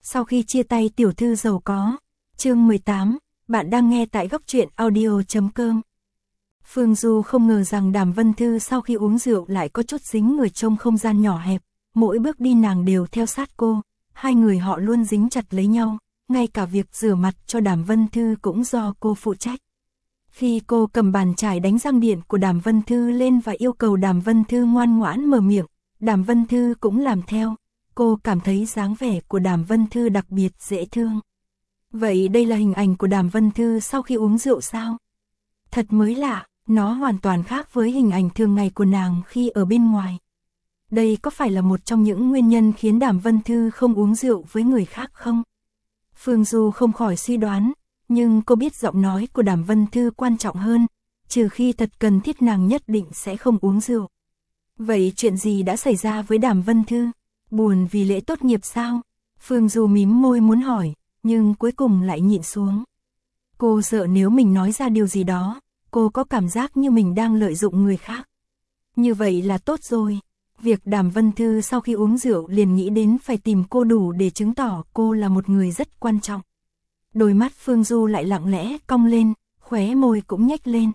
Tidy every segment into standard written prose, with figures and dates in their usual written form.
Sau khi chia tay tiểu thư giàu có. Chương 18, bạn đang nghe tại góc truyện audio.com. Phương Du không ngờ rằng Đàm Vân Thư sau khi uống rượu lại có chút dính người trong không gian nhỏ hẹp, mỗi bước đi nàng đều theo sát cô, hai người họ luôn dính chặt lấy nhau, ngay cả việc rửa mặt cho Đàm Vân Thư cũng do cô phụ trách. Khi cô cầm bàn chải đánh răng điện của Đàm Vân Thư lên và yêu cầu Đàm Vân Thư ngoan ngoãn mở miệng, Đàm Vân Thư cũng làm theo, cô cảm thấy dáng vẻ của Đàm Vân Thư đặc biệt dễ thương. Vậy đây là hình ảnh của Đàm Vân Thư sau khi uống rượu sao? Thật mới lạ, nó hoàn toàn khác với hình ảnh thường ngày của nàng khi ở bên ngoài. Đây có phải là một trong những nguyên nhân khiến Đàm Vân Thư không uống rượu với người khác không? Phương Du không khỏi suy đoán, nhưng cô biết giọng nói của Đàm Vân Thư quan trọng hơn, trừ khi thật cần thiết nàng nhất định sẽ không uống rượu. Vậy chuyện gì đã xảy ra với Đàm Vân Thư? Buồn vì lễ tốt nghiệp sao? Phương Du mím môi muốn hỏi, nhưng cuối cùng lại nhịn xuống. Cô sợ nếu mình nói ra điều gì đó, cô có cảm giác như mình đang lợi dụng người khác. Như vậy là tốt rồi. Việc Đàm Vân Thư sau khi uống rượu liền nghĩ đến phải tìm cô đủ để chứng tỏ cô là một người rất quan trọng. Đôi mắt Phương Du lại lặng lẽ cong lên, khóe môi cũng nhếch lên.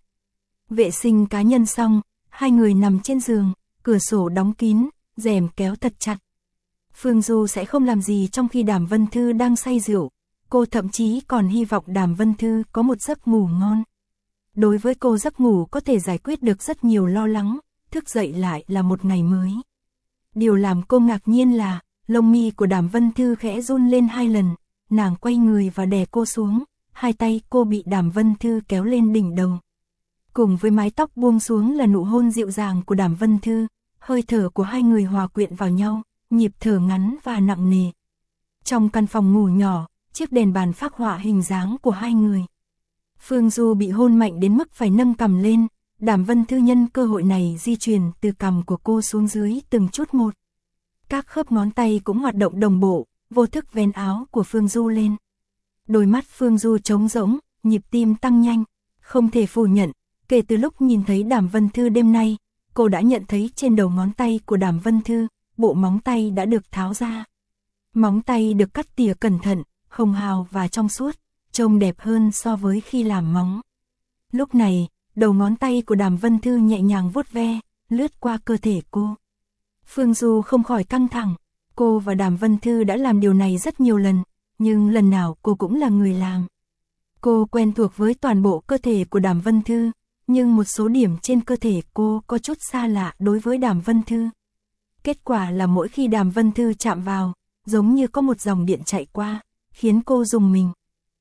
Vệ sinh cá nhân xong, hai người nằm trên giường, cửa sổ đóng kín, rèm kéo thật chặt. Phương Du sẽ không làm gì trong khi Đàm Vân Thư đang say rượu, cô thậm chí còn hy vọng Đàm Vân Thư có một giấc ngủ ngon. Đối với cô giấc ngủ có thể giải quyết được rất nhiều lo lắng, thức dậy lại là một ngày mới. Điều làm cô ngạc nhiên là, lông mi của Đàm Vân Thư khẽ run lên 2 lần, nàng quay người và đè cô xuống, hai tay cô bị Đàm Vân Thư kéo lên đỉnh đầu. Cùng với mái tóc buông xuống là nụ hôn dịu dàng của Đàm Vân Thư, hơi thở của hai người hòa quyện vào nhau, nhịp thở ngắn và nặng nề. Trong căn phòng ngủ nhỏ, chiếc đèn bàn phác họa hình dáng của hai người. Phương Du bị hôn mạnh đến mức phải nâng cằm lên, Đàm Vân Thư nhân cơ hội này di chuyển từ cằm của cô xuống dưới từng chút một. Các khớp ngón tay cũng hoạt động đồng bộ, vô thức vén áo của Phương Du lên. Đôi mắt Phương Du trống rỗng, nhịp tim tăng nhanh, không thể phủ nhận, kể từ lúc nhìn thấy Đàm Vân Thư đêm nay, cô đã nhận thấy trên đầu ngón tay của Đàm Vân Thư, bộ móng tay đã được tháo ra. Móng tay được cắt tỉa cẩn thận, hồng hào và trong suốt, trông đẹp hơn so với khi làm móng. Lúc này, đầu ngón tay của Đàm Vân Thư nhẹ nhàng vuốt ve, lướt qua cơ thể cô. Phương Du không khỏi căng thẳng, cô và Đàm Vân Thư đã làm điều này rất nhiều lần, nhưng lần nào cô cũng là người làm. Cô quen thuộc với toàn bộ cơ thể của Đàm Vân Thư, nhưng một số điểm trên cơ thể cô có chút xa lạ đối với Đàm Vân Thư. Kết quả là mỗi khi Đàm Vân Thư chạm vào, giống như có một dòng điện chạy qua, khiến cô rùng mình.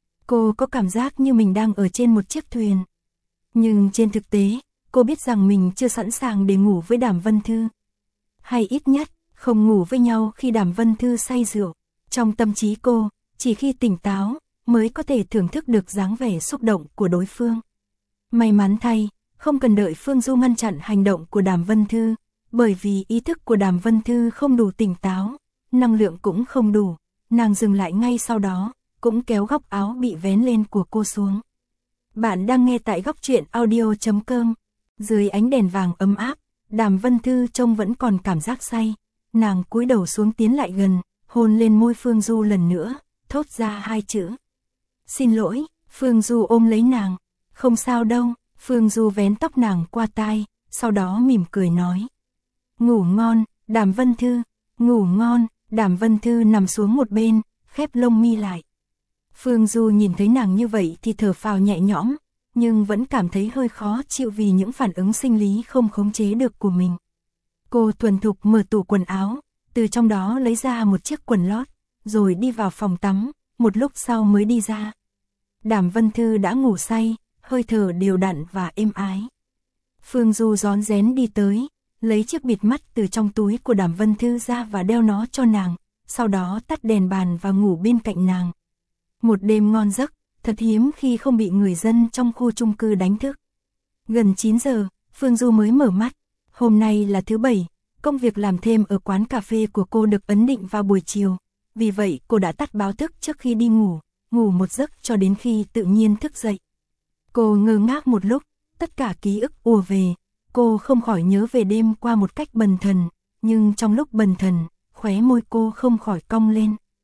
Cô có cảm giác như mình đang ở trên một chiếc thuyền. Nhưng trên thực tế, cô biết rằng mình chưa sẵn sàng để ngủ với Đàm Vân Thư. Hay ít nhất, không ngủ với nhau khi Đàm Vân Thư say rượu. Trong tâm trí cô, chỉ khi tỉnh táo, mới có thể thưởng thức được dáng vẻ xúc động của đối phương. May mắn thay, không cần đợi Phương Du ngăn chặn hành động của Đàm Vân Thư, bởi vì ý thức của Đàm Vân Thư không đủ tỉnh táo, năng lượng cũng không đủ, nàng dừng lại ngay sau đó, cũng kéo góc áo bị vén lên của cô xuống. Bạn đang nghe tại góc truyện audio.com. Dưới ánh đèn vàng ấm áp, Đàm Vân Thư trông vẫn còn cảm giác say, nàng cúi đầu xuống tiến lại gần, hôn lên môi Phương Du lần nữa, thốt ra 2 chữ. Xin lỗi. Phương Du ôm lấy nàng. Không sao đâu. Phương Du vén tóc nàng qua tai, sau đó mỉm cười nói. Ngủ ngon, Đàm Vân Thư. Ngủ ngon. Đàm Vân Thư nằm xuống một bên, khép lông mi lại. Phương Du nhìn thấy nàng như vậy thì thở phào nhẹ nhõm, nhưng vẫn cảm thấy hơi khó chịu vì những phản ứng sinh lý không khống chế được của mình. Cô thuần thục mở tủ quần áo, từ trong đó lấy ra một chiếc quần lót, rồi đi vào phòng tắm, một lúc sau mới đi ra. Đàm Vân Thư đã ngủ say, hơi thở đều đặn và êm ái. Phương Du rón rén đi tới, lấy chiếc bịt mắt từ trong túi của Đàm Vân Thư ra và đeo nó cho nàng, sau đó tắt đèn bàn và ngủ bên cạnh nàng. Một đêm ngon giấc, thật hiếm khi không bị người dân trong khu chung cư đánh thức. Gần 9 giờ, Phương Du mới mở mắt. Hôm nay là thứ Bảy, công việc làm thêm ở quán cà phê của cô được ấn định vào buổi chiều. Vì vậy cô đã tắt báo thức trước khi đi ngủ, ngủ một giấc cho đến khi tự nhiên thức dậy. Cô ngơ ngác một lúc, tất cả ký ức ùa về. Cô không khỏi nhớ về đêm qua một cách bần thần, nhưng trong lúc bần thần, khóe môi cô không khỏi cong lên.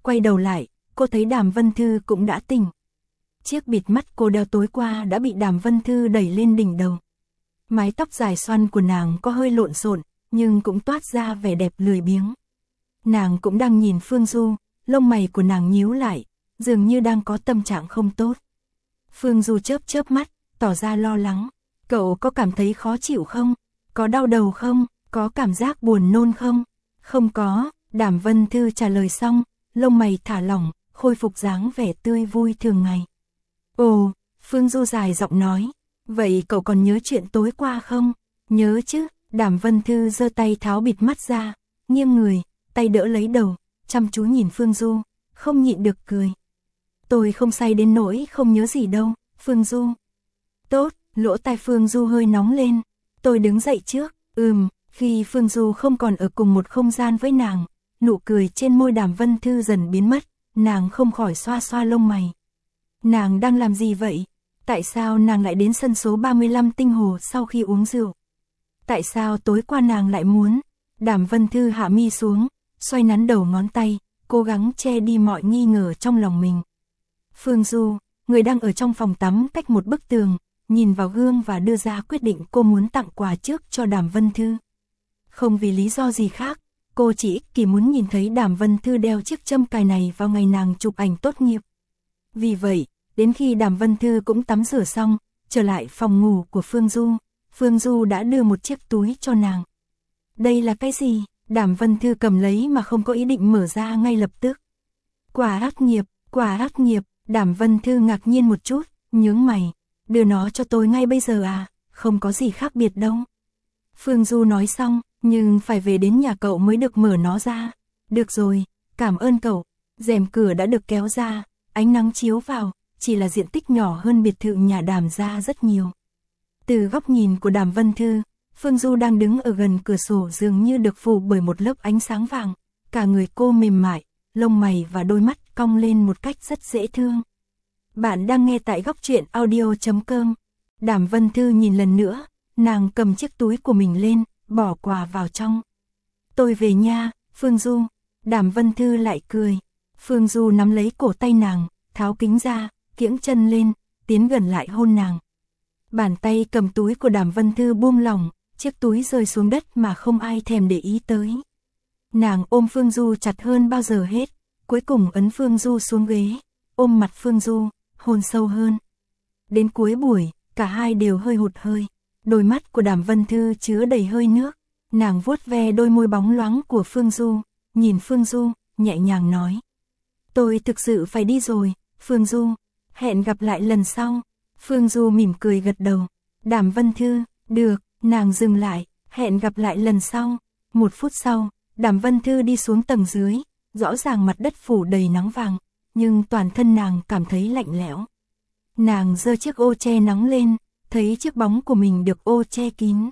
Quay đầu lại, cô thấy Đàm Vân Thư cũng đã tỉnh. Chiếc bịt mắt cô đeo tối qua đã bị Đàm Vân Thư đẩy lên đỉnh đầu. Mái tóc dài xoăn của nàng có hơi lộn xộn, nhưng cũng toát ra vẻ đẹp lười biếng. Nàng cũng đang nhìn Phương Du, lông mày của nàng nhíu lại, dường như đang có tâm trạng không tốt. Phương Du chớp chớp mắt, tỏ ra lo lắng. Cậu có cảm thấy khó chịu không? Có đau đầu không? Có cảm giác buồn nôn không? Không có, Đàm Vân Thư trả lời xong, lông mày thả lỏng, khôi phục dáng vẻ tươi vui thường ngày. Ồ, Phương Du dài giọng nói, vậy cậu còn nhớ chuyện tối qua không? Nhớ chứ, Đàm Vân Thư giơ tay tháo bịt mắt ra, nghiêng người, tay đỡ lấy đầu, chăm chú nhìn Phương Du, không nhịn được cười. Tôi không say đến nỗi không nhớ gì đâu, Phương Du. Tốt, lỗ tai Phương Du hơi nóng lên, tôi đứng dậy trước, khi Phương Du không còn ở cùng một không gian với nàng, nụ cười trên môi Đàm Vân Thư dần biến mất, nàng không khỏi xoa xoa lông mày. Nàng đang làm gì vậy? Tại sao nàng lại đến sân số 35 Tinh Hồ sau khi uống rượu? Tại sao tối qua nàng lại muốn? Đàm Vân Thư hạ mi xuống, xoay nắn đầu ngón tay, cố gắng che đi mọi nghi ngờ trong lòng mình. Phương Du, người đang ở trong phòng tắm cách một bức tường, nhìn vào gương và đưa ra quyết định cô muốn tặng quà trước cho Đàm Vân Thư. Không vì lý do gì khác, cô chỉ ích kỷ muốn nhìn thấy Đàm Vân Thư đeo chiếc châm cài này vào ngày nàng chụp ảnh tốt nghiệp. Vì vậy, đến khi Đàm Vân Thư cũng tắm rửa xong, trở lại phòng ngủ của Phương Du đã đưa một chiếc túi cho nàng. Đây là cái gì? Đàm Vân Thư cầm lấy mà không có ý định mở ra ngay lập tức. Quà ác nghiệp, Đàm Vân Thư ngạc nhiên một chút, nhướng mày. Đưa nó cho tôi ngay bây giờ à, không có gì khác biệt đâu. Phương Du nói xong, nhưng phải về đến nhà cậu mới được mở nó ra. Được rồi, cảm ơn cậu. Rèm cửa đã được kéo ra, ánh nắng chiếu vào, chỉ là diện tích nhỏ hơn biệt thự nhà Đàm ra rất nhiều. Từ góc nhìn của Đàm Vân Thư, Phương Du đang đứng ở gần cửa sổ dường như được phủ bởi một lớp ánh sáng vàng. Cả người cô mềm mại, lông mày và đôi mắt cong lên một cách rất dễ thương. Bạn đang nghe tại góc truyện audio.com. Đàm Vân Thư nhìn lần nữa, nàng cầm chiếc túi của mình lên, bỏ quà vào trong. Tôi về nha, Phương Du. Đàm Vân Thư lại cười. Phương Du nắm lấy cổ tay nàng, tháo kính ra, kiễng chân lên, tiến gần lại hôn nàng. Bàn tay cầm túi của Đàm Vân Thư buông lỏng, chiếc túi rơi xuống đất mà không ai thèm để ý tới. Nàng ôm Phương Du chặt hơn bao giờ hết, cuối cùng ấn Phương Du xuống ghế, ôm mặt Phương Du, hôn sâu hơn. Đến cuối buổi, cả hai đều hơi hụt hơi. Đôi mắt của Đàm Vân Thư chứa đầy hơi nước, nàng vuốt ve đôi môi bóng loáng của Phương Du, nhìn Phương Du, nhẹ nhàng nói. Tôi thực sự phải đi rồi, Phương Du, hẹn gặp lại lần sau. Phương Du mỉm cười gật đầu. Đàm Vân Thư, được, nàng dừng lại, hẹn gặp lại lần sau. 1 phút sau, Đàm Vân Thư đi xuống tầng dưới, rõ ràng mặt đất phủ đầy nắng vàng, nhưng toàn thân nàng cảm thấy lạnh lẽo. Nàng giơ chiếc ô che nắng lên, thấy chiếc bóng của mình được ô che kín.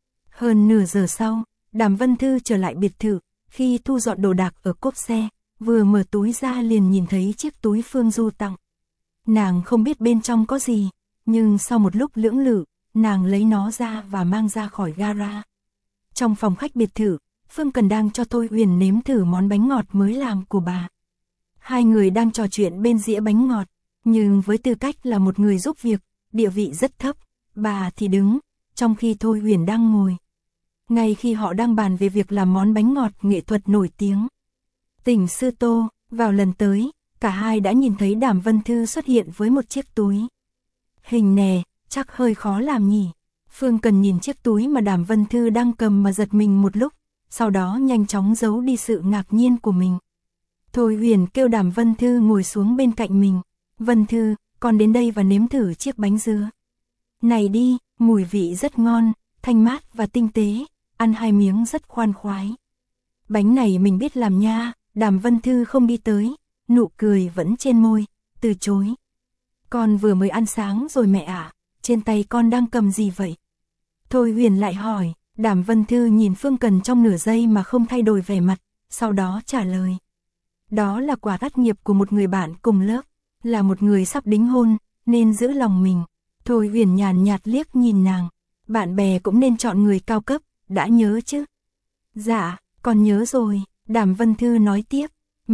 Hơn nửa giờ sau, Đàm Vân Thư trở lại biệt thự, khi thu dọn đồ đạc ở cốp xe, vừa mở túi ra liền nhìn thấy chiếc túi Phương Du tặng. Nàng không biết bên trong có gì, nhưng sau một lúc lưỡng lự, nàng lấy nó ra và mang ra khỏi gara. Trong phòng khách biệt thự, Phương Cần đang cho Thôi Huyền nếm thử món bánh ngọt mới làm của bà. Hai người đang trò chuyện bên dĩa bánh ngọt, nhưng với tư cách là một người giúp việc, địa vị rất thấp, bà thì đứng, trong khi Thôi Huyền đang ngồi. Ngay khi họ đang bàn về việc làm món bánh ngọt nghệ thuật nổi tiếng, Tỉnh Sư Tô, vào lần tới, cả hai đã nhìn thấy Đàm Vân Thư xuất hiện với một chiếc túi. Hình nè, chắc hơi khó làm nhỉ. Phương Cần nhìn chiếc túi mà Đàm Vân Thư đang cầm mà giật mình một lúc, sau đó nhanh chóng giấu đi sự ngạc nhiên của mình. Thôi Huyền kêu Đàm Vân Thư ngồi xuống bên cạnh mình. Vân Thư, con đến đây và nếm thử chiếc bánh dứa. Này đi, mùi vị rất ngon, thanh mát và tinh tế, ăn 2 miếng rất khoan khoái. Bánh này mình biết làm nha. Đàm Vân Thư không đi tới, nụ cười vẫn trên môi, từ chối. Con vừa mới ăn sáng rồi mẹ ạ, trên tay con đang cầm gì vậy? Thôi Huyền lại hỏi. Đàm Vân Thư nhìn Phương Cần trong nửa giây mà không thay đổi vẻ mặt, sau đó trả lời. Đó là quà tốt nghiệp của một người bạn cùng lớp, là một người sắp đính hôn, nên giữ lòng mình. Thôi Huyền nhàn nhạt liếc nhìn nàng, bạn bè cũng nên chọn người cao cấp, đã nhớ chứ? Dạ, con nhớ rồi, Đàm Vân Thư nói tiếp. Mẹ,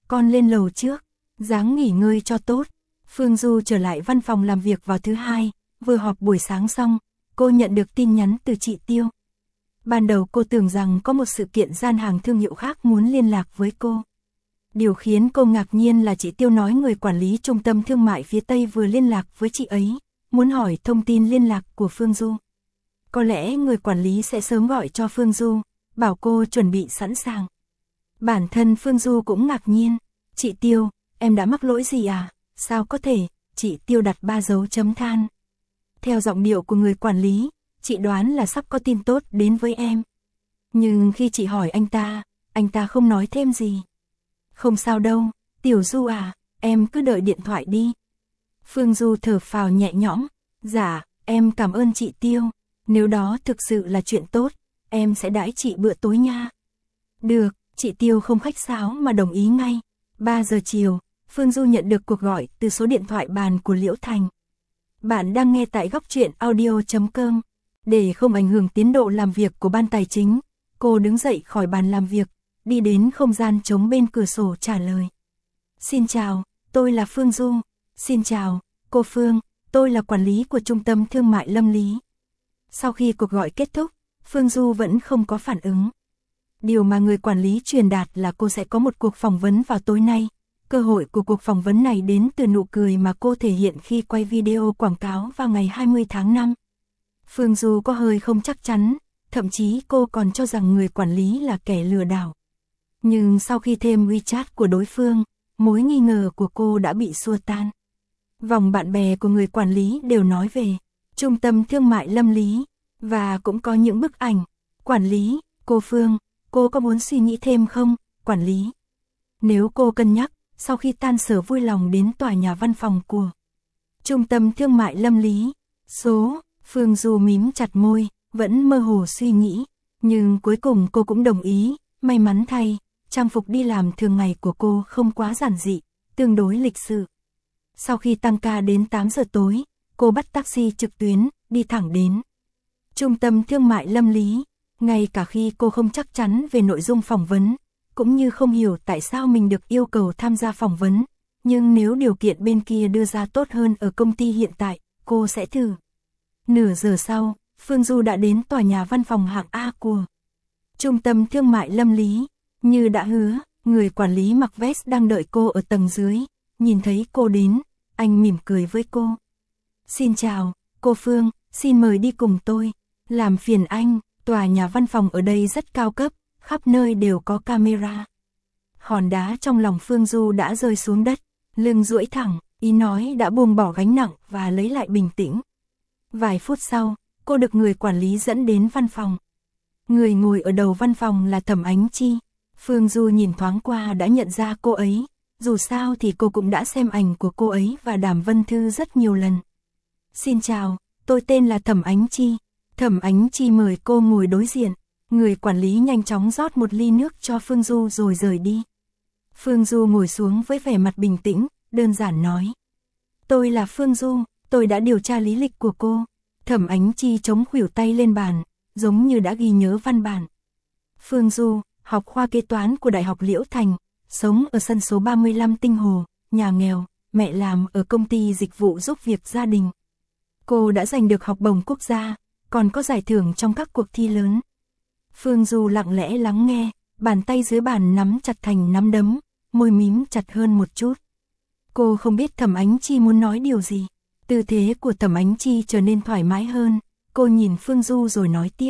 con lên lầu trước, ráng nghỉ ngơi cho tốt. Phương Du trở lại văn phòng làm việc vào thứ hai, vừa họp buổi sáng xong, cô nhận được tin nhắn từ chị Tiêu. Ban đầu cô tưởng rằng có một sự kiện gian hàng thương hiệu khác muốn liên lạc với cô. Điều khiến cô ngạc nhiên là chị Tiêu nói người quản lý trung tâm thương mại phía Tây vừa liên lạc với chị ấy, muốn hỏi thông tin liên lạc của Phương Du. Có lẽ người quản lý sẽ sớm gọi cho Phương Du, bảo cô chuẩn bị sẵn sàng. Bản thân Phương Du cũng ngạc nhiên, chị Tiêu, em đã mắc lỗi gì à? Sao có thể? Chị Tiêu đặt 3 dấu chấm than. Theo giọng điệu của người quản lý, chị đoán là sắp có tin tốt đến với em. Nhưng khi chị hỏi anh ta không nói thêm gì. Không sao đâu, Tiểu Du à, em cứ đợi điện thoại đi. Phương Du thở phào nhẹ nhõm, dạ, em cảm ơn chị Tiêu, nếu đó thực sự là chuyện tốt, em sẽ đãi chị bữa tối nha. Được, chị Tiêu không khách sáo mà đồng ý ngay. 3 giờ chiều, Phương Du nhận được cuộc gọi từ số điện thoại bàn của Liễu Thành. Bạn đang nghe tại góc truyện audio.com. Để không ảnh hưởng tiến độ làm việc của ban tài chính, cô đứng dậy khỏi bàn làm việc, đi đến không gian trống bên cửa sổ trả lời. Xin chào, tôi là Phương Du. Xin chào, cô Phương, tôi là quản lý của trung tâm thương mại Lâm Lý. Sau khi cuộc gọi kết thúc, Phương Du vẫn không có phản ứng. Điều mà người quản lý truyền đạt là cô sẽ có một cuộc phỏng vấn vào tối nay. Cơ hội của cuộc phỏng vấn này đến từ nụ cười mà cô thể hiện khi quay video quảng cáo vào ngày 20 tháng 5. Phương Du có hơi không chắc chắn, thậm chí cô còn cho rằng người quản lý là kẻ lừa đảo. Nhưng sau khi thêm WeChat của đối phương, mối nghi ngờ của cô đã bị xua tan. Vòng bạn bè của người quản lý đều nói về trung tâm thương mại Lâm Lý, và cũng có những bức ảnh. Quản lý, cô Phương, cô có muốn suy nghĩ thêm không, quản lý? Nếu cô cân nhắc, sau khi tan sở vui lòng đến tòa nhà văn phòng của trung tâm thương mại Lâm Lý. Phương Du mím chặt môi, vẫn mơ hồ suy nghĩ, nhưng cuối cùng cô cũng đồng ý. May mắn thay, trang phục đi làm thường ngày của cô không quá giản dị, tương đối lịch sự. Sau khi tăng ca đến 8 giờ tối, cô bắt taxi trực tuyến, đi thẳng đến trung tâm thương mại Lâm Lý. Ngay cả khi cô không chắc chắn về nội dung phỏng vấn, cũng như không hiểu tại sao mình được yêu cầu tham gia phỏng vấn, nhưng nếu điều kiện bên kia đưa ra tốt hơn ở công ty hiện tại, cô sẽ thử. Nửa giờ sau, Phương Du đã đến tòa nhà văn phòng hạng A của trung tâm thương mại Lâm Lý. Như đã hứa, người quản lý mặc vest đang đợi cô ở tầng dưới. Nhìn thấy cô đến, anh mỉm cười với cô. Xin chào, cô Phương, xin mời đi cùng tôi. Làm phiền anh, tòa nhà văn phòng ở đây rất cao cấp, khắp nơi đều có camera. Hòn đá trong lòng Phương Du đã rơi xuống đất, lưng duỗi thẳng, ý nói đã buông bỏ gánh nặng và lấy lại bình tĩnh. Vài phút sau, cô được người quản lý dẫn đến văn phòng. Người ngồi ở đầu văn phòng là Thẩm Ánh Chi. Phương Du nhìn thoáng qua đã nhận ra cô ấy, dù sao thì cô cũng đã xem ảnh của cô ấy và Đàm Vân Thư rất nhiều lần. Xin chào, tôi tên là Thẩm Ánh Chi. Thẩm Ánh Chi mời cô ngồi đối diện. Người quản lý nhanh chóng rót một ly nước cho Phương Du rồi rời đi. Phương Du ngồi xuống với vẻ mặt bình tĩnh, đơn giản nói. Tôi là Phương Du, tôi đã điều tra lý lịch của cô. Thẩm Ánh Chi chống khuỷu tay lên bàn, giống như đã ghi nhớ văn bản. Phương Du, học khoa kế toán của Đại học Liễu Thành, sống ở sân số 35 Tinh Hồ, nhà nghèo, mẹ làm ở công ty dịch vụ giúp việc gia đình. Cô đã giành được học bổng quốc gia, còn có giải thưởng trong các cuộc thi lớn. Phương Du lặng lẽ lắng nghe, bàn tay dưới bàn nắm chặt thành nắm đấm, môi mím chặt hơn một chút. Cô không biết Thẩm Ánh Chi muốn nói điều gì. Tư thế của Thẩm Ánh Chi trở nên thoải mái hơn, cô nhìn Phương Du rồi nói tiếp.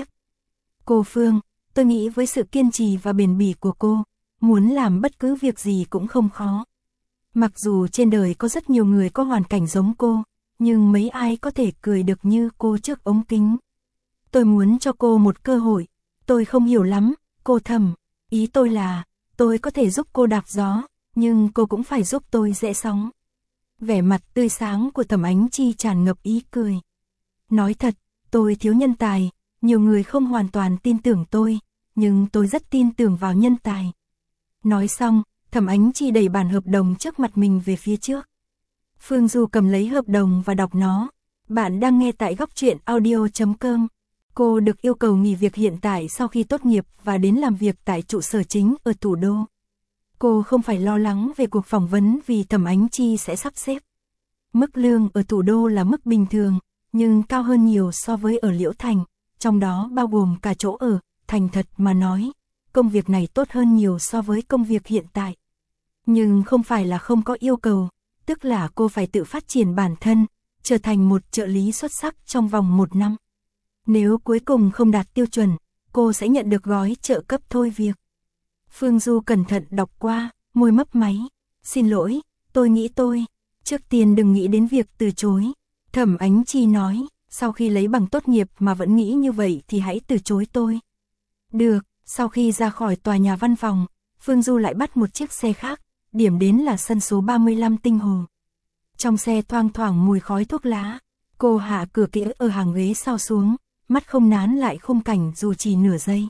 Cô Phương, tôi nghĩ với sự kiên trì và bền bỉ của cô, muốn làm bất cứ việc gì cũng không khó. Mặc dù trên đời có rất nhiều người có hoàn cảnh giống cô, nhưng mấy ai có thể cười được như cô trước ống kính. Tôi muốn cho cô một cơ hội. Tôi không hiểu lắm, cô Thẩm. Ý tôi là, tôi có thể giúp cô đạp gió, nhưng cô cũng phải giúp tôi rẽ sóng. Vẻ mặt tươi sáng của Thẩm Ánh Chi tràn ngập ý cười. Nói thật, tôi thiếu nhân tài, nhiều người không hoàn toàn tin tưởng tôi, nhưng tôi rất tin tưởng vào nhân tài. Nói xong, Thẩm Ánh Chi đẩy bản hợp đồng trước mặt mình về phía trước. Phương Du cầm lấy hợp đồng và đọc nó. Bạn đang nghe tại góc truyện audio.com. Cô được yêu cầu nghỉ việc hiện tại sau khi tốt nghiệp và đến làm việc tại trụ sở chính ở thủ đô. Cô không phải lo lắng về cuộc phỏng vấn vì Thẩm Ánh Chi sẽ sắp xếp. Mức lương ở thủ đô là mức bình thường, nhưng cao hơn nhiều so với ở Liễu Thành, trong đó bao gồm cả chỗ ở. Thành thật mà nói, công việc này tốt hơn nhiều so với công việc hiện tại. Nhưng không phải là không có yêu cầu, tức là cô phải tự phát triển bản thân, trở thành một trợ lý xuất sắc trong vòng 1 năm. Nếu cuối cùng không đạt tiêu chuẩn, cô sẽ nhận được gói trợ cấp thôi việc. Phương Du cẩn thận đọc qua, môi mấp máy. Xin lỗi, tôi nghĩ trước tiên đừng nghĩ đến việc từ chối. Thẩm Ánh Chi nói, sau khi lấy bằng tốt nghiệp mà vẫn nghĩ như vậy thì hãy từ chối tôi. Được, sau khi ra khỏi tòa nhà văn phòng, Phương Du lại bắt một chiếc xe khác, điểm đến là sân số 35 Tinh Hồ. Trong xe thoang thoảng mùi khói thuốc lá, cô hạ cửa kỹ ở hàng ghế sau xuống, mắt không nán lại khung cảnh dù chỉ nửa giây.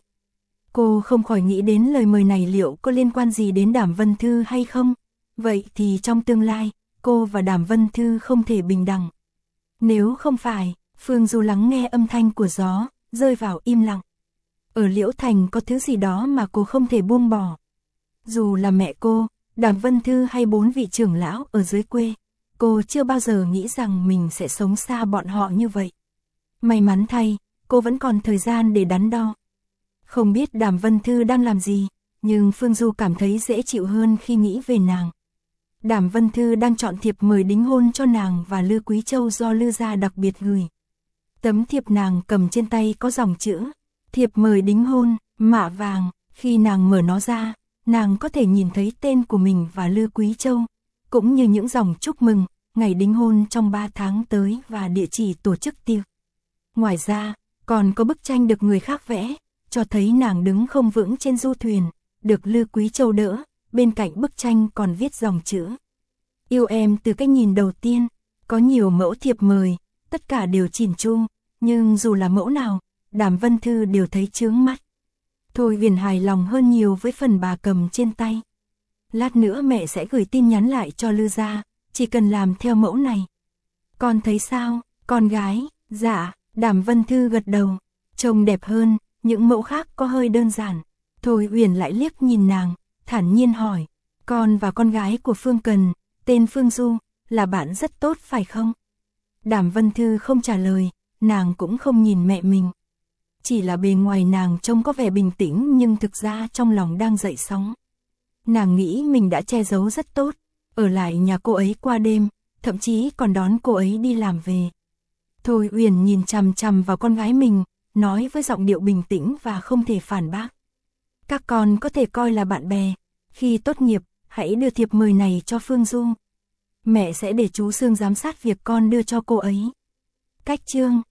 Cô không khỏi nghĩ đến lời mời này liệu có liên quan gì đến Đàm Vân Thư hay không? Vậy thì trong tương lai, cô và Đàm Vân Thư không thể bình đẳng. Nếu không phải, Phương Du lắng nghe âm thanh của gió, rơi vào im lặng. Ở Liễu Thành có thứ gì đó mà cô không thể buông bỏ. Dù là mẹ cô, Đàm Vân Thư hay 4 vị trưởng lão ở dưới quê, cô chưa bao giờ nghĩ rằng mình sẽ sống xa bọn họ như vậy. May mắn thay, cô vẫn còn thời gian để đắn đo. Không biết Đàm Vân Thư đang làm gì, nhưng Phương Du cảm thấy dễ chịu hơn khi nghĩ về nàng. Đàm Vân Thư đang chọn thiệp mời đính hôn cho nàng và Lư Quý Châu do Lư gia đặc biệt gửi. Tấm thiệp nàng cầm trên tay có dòng chữ, thiệp mời đính hôn, mạ vàng. Khi nàng mở nó ra, nàng có thể nhìn thấy tên của mình và Lư Quý Châu, cũng như những dòng chúc mừng, ngày đính hôn trong 3 tháng tới và địa chỉ tổ chức tiệc. Ngoài ra, còn có bức tranh được người khác vẽ, cho thấy nàng đứng không vững trên du thuyền, được Lư Quý Châu đỡ, bên cạnh bức tranh còn viết dòng chữ. Yêu em từ cái nhìn đầu tiên, có nhiều mẫu thiệp mời, tất cả đều chỉn chu, nhưng dù là mẫu nào, Đàm Vân Thư đều thấy chướng mắt. Thôi Huyền hài lòng hơn nhiều với phần bà cầm trên tay. Lát nữa mẹ sẽ gửi tin nhắn lại cho Lư gia, chỉ cần làm theo mẫu này. Con thấy sao, con gái? Dạ, Đàm Vân Thư gật đầu. Trông đẹp hơn, những mẫu khác có hơi đơn giản. Thôi Huyền lại liếc nhìn nàng, thản nhiên hỏi. Con và con gái của Phương Cần, tên Phương Du, là bạn rất tốt phải không? Đàm Vân Thư không trả lời, nàng cũng không nhìn mẹ mình. Chỉ là bề ngoài nàng trông có vẻ bình tĩnh nhưng thực ra trong lòng đang dậy sóng. Nàng nghĩ mình đã che giấu rất tốt, ở lại nhà cô ấy qua đêm, thậm chí còn đón cô ấy đi làm về. Thôi Uyển nhìn chằm chằm vào con gái mình, nói với giọng điệu bình tĩnh và không thể phản bác. Các con có thể coi là bạn bè, khi tốt nghiệp, hãy đưa thiệp mời này cho Phương Du. Mẹ sẽ để chú Sương giám sát việc con đưa cho cô ấy. Cách chương